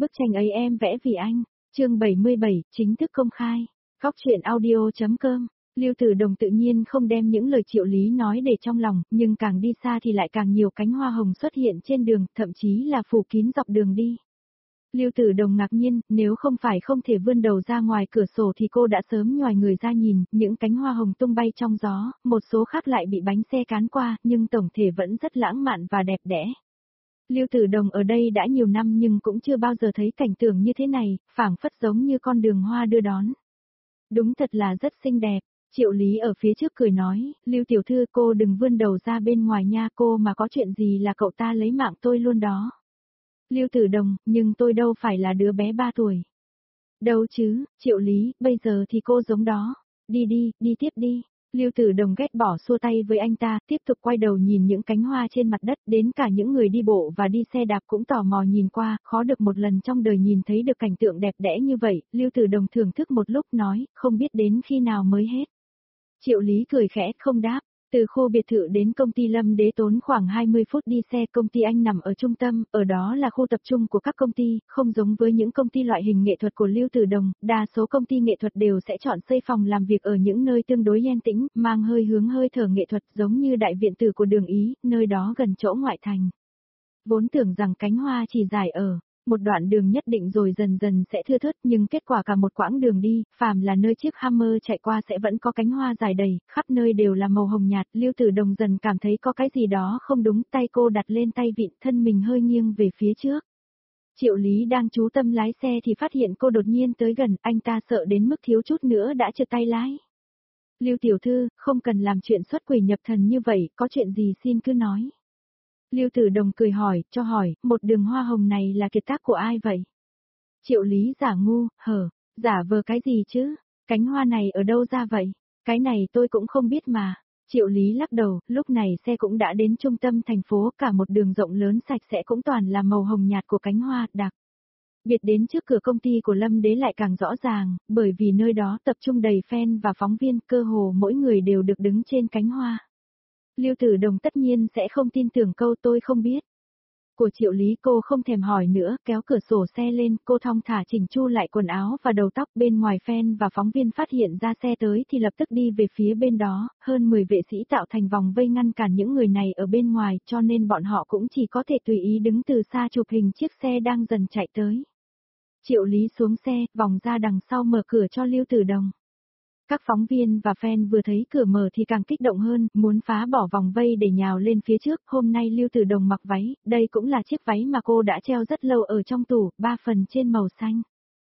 Bức tranh ấy em vẽ vì anh. Chương 77, chính thức công khai. Góc truyện audio.com. Lưu Tử Đồng tự nhiên không đem những lời Triệu Lý nói để trong lòng, nhưng càng đi xa thì lại càng nhiều cánh hoa hồng xuất hiện trên đường, thậm chí là phủ kín dọc đường đi. Lưu Tử Đồng ngạc nhiên, nếu không phải không thể vươn đầu ra ngoài cửa sổ thì cô đã sớm nhòi người ra nhìn, những cánh hoa hồng tung bay trong gió, một số khác lại bị bánh xe cán qua, nhưng tổng thể vẫn rất lãng mạn và đẹp đẽ. Lưu Tử Đồng ở đây đã nhiều năm nhưng cũng chưa bao giờ thấy cảnh tượng như thế này, phảng phất giống như con đường hoa đưa đón. Đúng thật là rất xinh đẹp. Triệu Lý ở phía trước cười nói, Lưu tiểu thư cô đừng vươn đầu ra bên ngoài nha, cô mà có chuyện gì là cậu ta lấy mạng tôi luôn đó. Lưu Tử Đồng, nhưng tôi đâu phải là đứa bé 3 tuổi. Đâu chứ, Triệu Lý, bây giờ thì cô giống đó. Đi đi, đi tiếp đi. Lưu Tử Đồng ghét bỏ xua tay với anh ta, tiếp tục quay đầu nhìn những cánh hoa trên mặt đất, đến cả những người đi bộ và đi xe đạp cũng tò mò nhìn qua, khó được một lần trong đời nhìn thấy được cảnh tượng đẹp đẽ như vậy. Lưu Tử Đồng thưởng thức một lúc nói, không biết đến khi nào mới hết. Triệu Lý cười khẽ, không đáp. Từ khu biệt thự đến công ty Lâm Đế tốn khoảng 20 phút đi xe, công ty anh nằm ở trung tâm, ở đó là khu tập trung của các công ty, không giống với những công ty loại hình nghệ thuật của Lưu Tử Đồng, đa số công ty nghệ thuật đều sẽ chọn xây phòng làm việc ở những nơi tương đối yên tĩnh, mang hơi thở nghệ thuật giống như đại viện tử của Đường Ý, nơi đó gần chỗ ngoại thành. Vốn tưởng rằng cánh hoa chỉ dài ở một đoạn đường nhất định rồi dần dần sẽ thưa thớt, nhưng kết quả cả một quãng đường đi, phàm là nơi chiếc Hammer chạy qua sẽ vẫn có cánh hoa dài đầy, khắp nơi đều là màu hồng nhạt. Lưu Tử Đồng dần cảm thấy có cái gì đó không đúng, tay cô đặt lên tay vịn, thân mình hơi nghiêng về phía trước. Triệu Lý đang chú tâm lái xe thì phát hiện cô đột nhiên tới gần, anh ta sợ đến mức thiếu chút nữa đã trượt tay lái. Lưu tiểu thư, không cần làm chuyện xuất quỷ nhập thần như vậy, có chuyện gì xin cứ nói. Lưu Tử Đồng cười hỏi, cho hỏi, một đường hoa hồng này là kiệt tác của ai vậy? Triệu Lý giả ngu, giả vờ cái gì chứ? Cánh hoa này ở đâu ra vậy? Cái này tôi cũng không biết mà. Triệu Lý lắc đầu, lúc này xe cũng đã đến trung tâm thành phố, cả một đường rộng lớn sạch sẽ cũng toàn là màu hồng nhạt của cánh hoa đặc biệt. Đến trước cửa công ty của Lâm Đế lại càng rõ ràng, bởi vì nơi đó tập trung đầy fan và phóng viên, cơ hồ mỗi người đều được đứng trên cánh hoa. Lưu Tử Đồng tất nhiên sẽ không tin tưởng câu tôi không biết của Triệu Lý, cô không thèm hỏi nữa, kéo cửa sổ xe lên, cô thong thả chỉnh chu lại quần áo và đầu tóc. Bên ngoài fan và phóng viên phát hiện ra xe tới thì lập tức đi về phía bên đó, hơn 10 vệ sĩ tạo thành vòng vây ngăn cản những người này ở bên ngoài, cho nên bọn họ cũng chỉ có thể tùy ý đứng từ xa chụp hình chiếc xe đang dần chạy tới. Triệu Lý xuống xe, vòng ra đằng sau mở cửa cho Lưu Tử Đồng. Các phóng viên và fan vừa thấy cửa mở thì càng kích động hơn, muốn phá bỏ vòng vây để nhào lên phía trước. Hôm nay Lưu Tử Đồng mặc váy, đây cũng là chiếc váy mà cô đã treo rất lâu ở trong tủ, 3 phần trên màu xanh,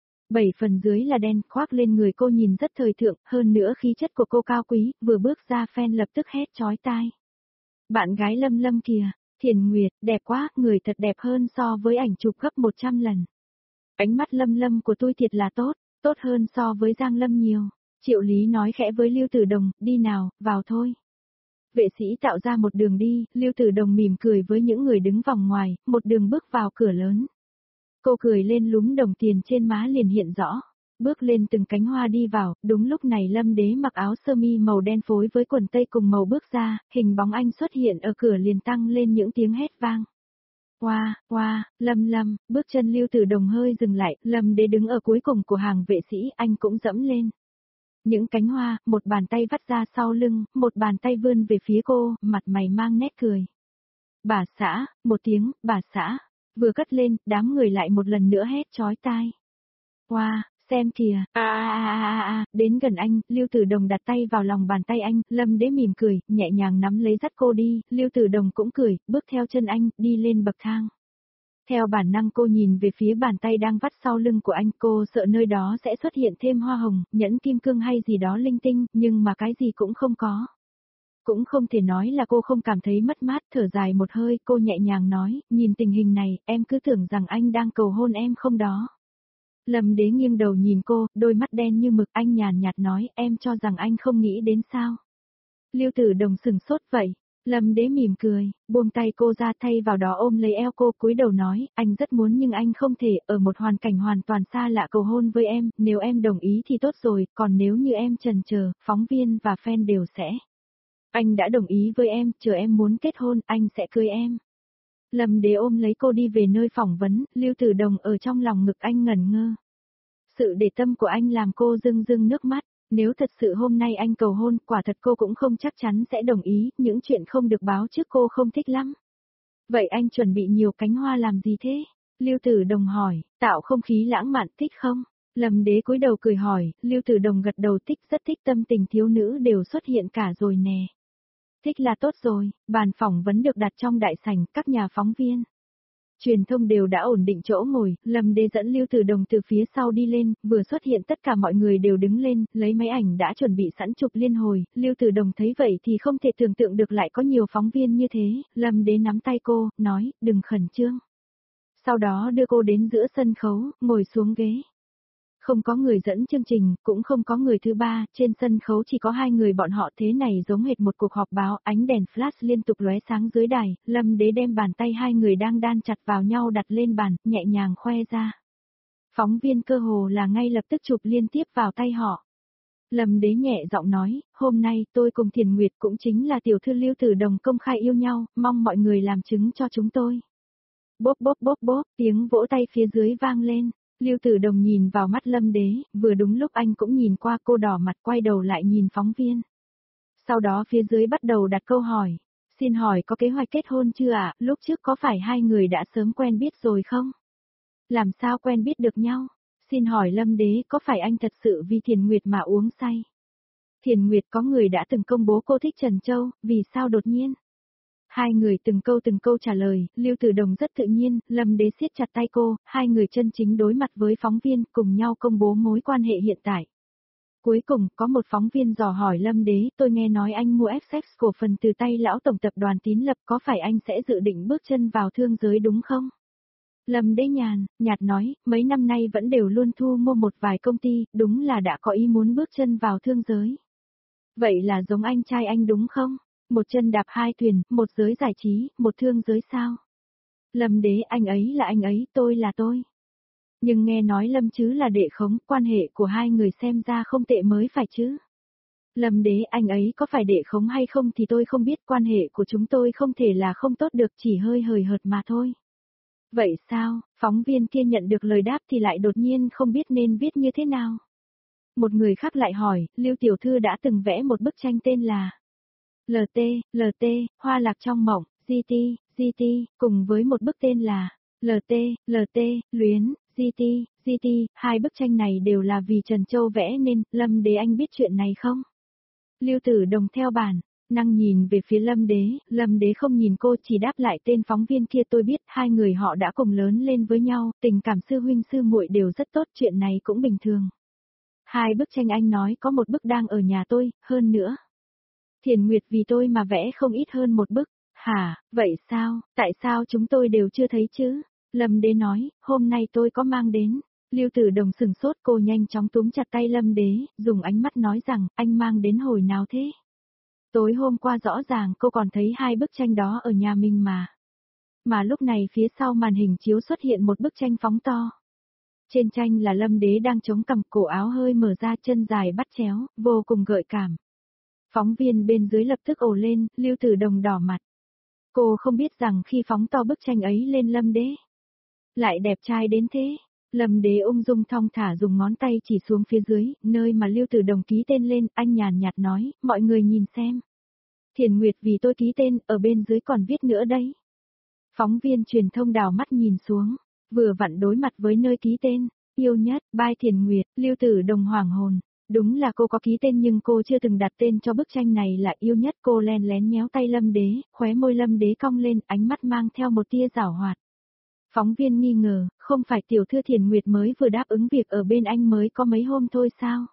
7 phần dưới là đen, khoác lên người cô nhìn rất thời thượng, hơn nữa khí chất của cô cao quý, vừa bước ra fan lập tức hét chói tai. Bạn gái Lâm Lâm kìa, Thiền Nguyệt, đẹp quá, người thật đẹp hơn so với ảnh chụp gấp 100 lần. Ánh mắt Lâm Lâm của tôi thiệt là tốt, tốt hơn so với Giang Lâm nhiều. Triệu Lý nói khẽ với Lưu Tử Đồng, đi nào, vào thôi. Vệ sĩ tạo ra một đường đi, Lưu Tử Đồng mỉm cười với những người đứng vòng ngoài, một đường bước vào cửa lớn. Cô cười lên lúm đồng tiền trên má liền hiện rõ. Bước lên từng cánh hoa đi vào, đúng lúc này Lâm Đế mặc áo sơ mi màu đen phối với quần tây cùng màu bước ra, hình bóng anh xuất hiện ở cửa liền tăng lên những tiếng hét vang. Wow, Lâm, bước chân Lưu Tử Đồng hơi dừng lại, Lâm Đế đứng ở cuối cùng của hàng vệ sĩ, anh cũng dẫm lên những cánh hoa, một bàn tay vắt ra sau lưng, một bàn tay vươn về phía cô, mặt mày mang nét cười. Bà xã, một tiếng, bà xã, vừa cất lên, đám người lại một lần nữa hét chói tai. Xem kìa, đến gần anh, Lưu Tử Đồng đặt tay vào lòng bàn tay anh, Lâm Đế mỉm cười, nhẹ nhàng nắm lấy dắt cô đi, Lưu Tử Đồng cũng cười, bước theo chân anh, đi lên bậc thang. Theo bản năng cô nhìn về phía bàn tay đang vắt sau lưng của anh, cô sợ nơi đó sẽ xuất hiện thêm hoa hồng, nhẫn kim cương hay gì đó linh tinh, nhưng mà cái gì cũng không có. Cũng không thể nói là cô không cảm thấy mất mát, thở dài một hơi, cô nhẹ nhàng nói, nhìn tình hình này, em cứ tưởng rằng anh đang cầu hôn em không đó. Lâm Đế nghiêng đầu nhìn cô, đôi mắt đen như mực, anh nhàn nhạt nói, em cho rằng anh không nghĩ đến sao. Lưu Tử Đồng sừng sốt vậy. Lâm Đế mỉm cười, buông tay cô ra, thay vào đó ôm lấy eo cô, cúi đầu nói, anh rất muốn nhưng anh không thể, ở một hoàn cảnh hoàn toàn xa lạ cầu hôn với em, nếu em đồng ý thì tốt rồi, còn nếu như em chần chờ, phóng viên và fan đều sẽ. Anh đã đồng ý với em, chờ em muốn kết hôn, anh sẽ cưới em. Lâm Đế ôm lấy cô đi về nơi phỏng vấn, Lưu Tử Đồng ở trong lòng ngực anh ngẩn ngơ. Sự để tâm của anh làm cô rưng rưng nước mắt, nếu thật sự hôm nay anh cầu hôn, quả thật cô cũng không chắc chắn sẽ đồng ý, những chuyện không được báo trước cô không thích lắm. Vậy anh chuẩn bị nhiều cánh hoa làm gì thế? Lưu Tử Đồng hỏi, tạo không khí lãng mạn thích không? Lâm Đế cúi đầu cười hỏi, Lưu Tử Đồng gật đầu thích, rất thích, tâm tình thiếu nữ đều xuất hiện cả rồi nè. Thích là tốt rồi, bàn phỏng vấn được đặt trong đại sảnh, các nhà phóng viên. Truyền thông đều đã ổn định chỗ ngồi, Lâm Đế dẫn Lưu Tử Đồng từ phía sau đi lên, vừa xuất hiện tất cả mọi người đều đứng lên, lấy máy ảnh đã chuẩn bị sẵn chụp liên hồi, Lưu Tử Đồng thấy vậy thì không thể tưởng tượng được lại có nhiều phóng viên như thế, Lâm Đế nắm tay cô, nói, đừng khẩn trương. Sau đó đưa cô đến giữa sân khấu, ngồi xuống ghế. Không có người dẫn chương trình, cũng không có người thứ ba, trên sân khấu chỉ có hai người bọn họ, thế này giống hệt một cuộc họp báo, ánh đèn flash liên tục lóe sáng dưới đài, Lâm Đế đem bàn tay hai người đang đan chặt vào nhau đặt lên bàn, nhẹ nhàng khoe ra. Phóng viên cơ hồ là ngay lập tức chụp liên tiếp vào tay họ. Lâm Đế nhẹ giọng nói, hôm nay tôi cùng Thiền Nguyệt cũng chính là tiểu thư Lưu Tử Đồng công khai yêu nhau, mong mọi người làm chứng cho chúng tôi. Bốp bốp bốp bốp, tiếng vỗ tay phía dưới vang lên. Lưu Tử Đồng nhìn vào mắt Lâm Đế, vừa đúng lúc anh cũng nhìn qua, cô đỏ mặt quay đầu lại nhìn phóng viên. Sau đó phía dưới bắt đầu đặt câu hỏi. Xin hỏi có kế hoạch kết hôn chưa ạ? Lúc trước có phải hai người đã sớm quen biết rồi không? Làm sao quen biết được nhau? Xin hỏi Lâm Đế có phải anh thật sự vì Thiền Nguyệt mà uống say? Thiền Nguyệt có người đã từng công bố cô thích Trần Châu, vì sao đột nhiên? Hai người từng câu trả lời, Lưu Tử Đồng rất tự nhiên, Lâm Đế siết chặt tay cô, hai người chân chính đối mặt với phóng viên, cùng nhau công bố mối quan hệ hiện tại. Cuối cùng, có một phóng viên dò hỏi Lâm Đế, tôi nghe nói anh mua FX cổ phần từ tay lão tổng tập đoàn Tín Lập, có phải anh sẽ dự định bước chân vào thương giới đúng không? Lâm Đế nhạt nói, mấy năm nay vẫn đều luôn thu mua một vài công ty, đúng là đã có ý muốn bước chân vào thương giới. Vậy là giống anh trai anh đúng không? Một chân đạp hai thuyền, một giới giải trí, một thương giới sao? Lâm Đế, anh ấy là anh ấy, tôi là tôi. Nhưng nghe nói Lâm chứ là đệ khống, quan hệ của hai người xem ra không tệ mới phải chứ. Lâm Đế, anh ấy có phải đệ khống hay không thì tôi không biết, quan hệ của chúng tôi không thể là không tốt được, chỉ hơi hời hợt mà thôi. Vậy sao, phóng viên kia nhận được lời đáp thì lại đột nhiên không biết nên viết như thế nào. Một người khác lại hỏi, Lưu tiểu thư đã từng vẽ một bức tranh tên là LT, Hoa lạc trong mộng, GT, cùng với một bức tên là LT, Luyến, GT, hai bức tranh này đều là vì Trần Châu vẽ nên, Lâm Đế anh biết chuyện này không? Lưu Tử Đồng theo bản năng nhìn về phía Lâm Đế không nhìn cô, chỉ đáp lại tên phóng viên kia, tôi biết, hai người họ đã cùng lớn lên với nhau, tình cảm sư huynh sư muội đều rất tốt, chuyện này cũng bình thường. Hai bức tranh anh nói có một bức đang ở nhà tôi, hơn nữa. Thiền Nguyệt vì tôi mà vẽ không ít hơn một bức. Hả, vậy sao, tại sao chúng tôi đều chưa thấy chứ? Lâm Đế nói, hôm nay tôi có mang đến. Lưu Tử Đồng sừng sốt, cô nhanh chóng túm chặt tay Lâm Đế, dùng ánh mắt nói rằng, anh mang đến hồi nào thế? Tối hôm qua rõ ràng cô còn thấy hai bức tranh đó ở nhà mình mà. Mà lúc này phía sau màn hình chiếu xuất hiện một bức tranh phóng to. Trên tranh là Lâm Đế đang chống cằm, cổ áo hơi mở ra, chân dài bắt chéo, vô cùng gợi cảm. Phóng viên bên dưới lập tức ồ lên, Lưu Tử Đồng đỏ mặt. Cô không biết rằng khi phóng to bức tranh ấy lên Lâm Đế, lại đẹp trai đến thế. Lâm Đế ung dung thong thả dùng ngón tay chỉ xuống phía dưới, nơi mà Lưu Tử Đồng ký tên lên, anh nhàn nhạt nói, mọi người nhìn xem. Thiền Nguyệt vì tôi ký tên, ở bên dưới còn viết nữa đấy. Phóng viên truyền thông đào mắt nhìn xuống, vừa vặn đối mặt với nơi ký tên, yêu nhất, by Thiền Nguyệt, Lưu Tử Đồng hoảng hồn. Đúng là cô có ký tên nhưng cô chưa từng đặt tên cho bức tranh này là yêu nhất, cô len lén nhéo tay Lâm Đế, khóe môi Lâm Đế cong lên, ánh mắt mang theo một tia giảo hoạt. Phóng viên nghi ngờ, không phải tiểu thư Thiền Nguyệt mới vừa đáp ứng việc ở bên anh mới có mấy hôm thôi sao?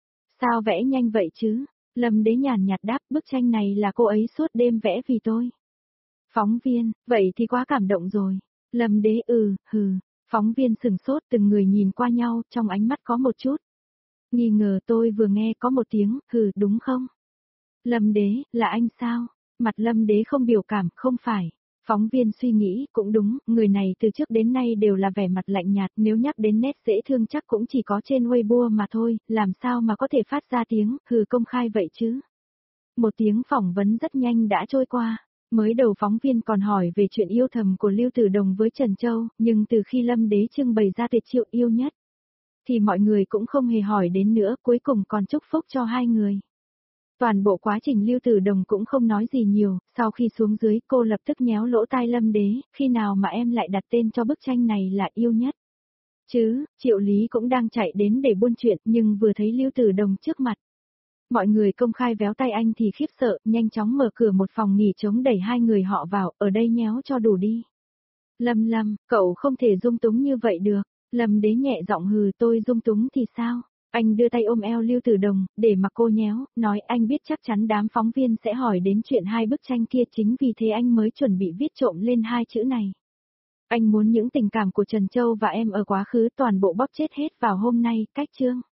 Sao vẽ nhanh vậy chứ? Lâm Đế nhàn nhạt đáp, bức tranh này là cô ấy suốt đêm vẽ vì tôi. Phóng viên, vậy thì quá cảm động rồi. Lâm Đế hừ. Phóng viên sừng sốt, từng người nhìn qua nhau, trong ánh mắt có một chút nghi ngờ. Tôi vừa nghe có một tiếng, hừ, đúng không? Lâm Đế, là anh sao? Mặt Lâm Đế không biểu cảm, không phải. Phóng viên suy nghĩ, cũng đúng, người này từ trước đến nay đều là vẻ mặt lạnh nhạt, nếu nhắc đến nét dễ thương chắc cũng chỉ có trên Weibo mà thôi, làm sao mà có thể phát ra tiếng, hừ công khai vậy chứ? Một tiếng phỏng vấn rất nhanh đã trôi qua. Mới đầu phóng viên còn hỏi về chuyện yêu thầm của Lưu Tử Đồng với Trần Châu, nhưng từ khi Lâm Đế trưng bày ra tuyệt chiêu yêu nhất, thì mọi người cũng không hề hỏi đến nữa, cuối cùng còn chúc phúc cho hai người. Toàn bộ quá trình Lưu Tử Đồng cũng không nói gì nhiều, sau khi xuống dưới cô lập tức nhéo lỗ tai Lâm Đế, khi nào mà em lại đặt tên cho bức tranh này là yêu nhất. Chứ, Triệu Lý cũng đang chạy đến để buôn chuyện nhưng vừa thấy Lưu Tử Đồng trước mặt. Mọi người công khai véo tay anh thì khiếp sợ, nhanh chóng mở cửa một phòng nghỉ trống đẩy hai người họ vào, ở đây nhéo cho đủ đi. Lâm, cậu không thể dung túng như vậy được. Lâm Đế nhẹ giọng hừ, tôi dung túng thì sao? Anh đưa tay ôm eo Lưu Tử Đồng, để mặc cô nhéo, nói anh biết chắc chắn đám phóng viên sẽ hỏi đến chuyện hai bức tranh kia, chính vì thế anh mới chuẩn bị viết trộm lên hai chữ này. Anh muốn những tình cảm của Trần Châu và em ở quá khứ toàn bộ bóp chết hết vào hôm nay, cách chương.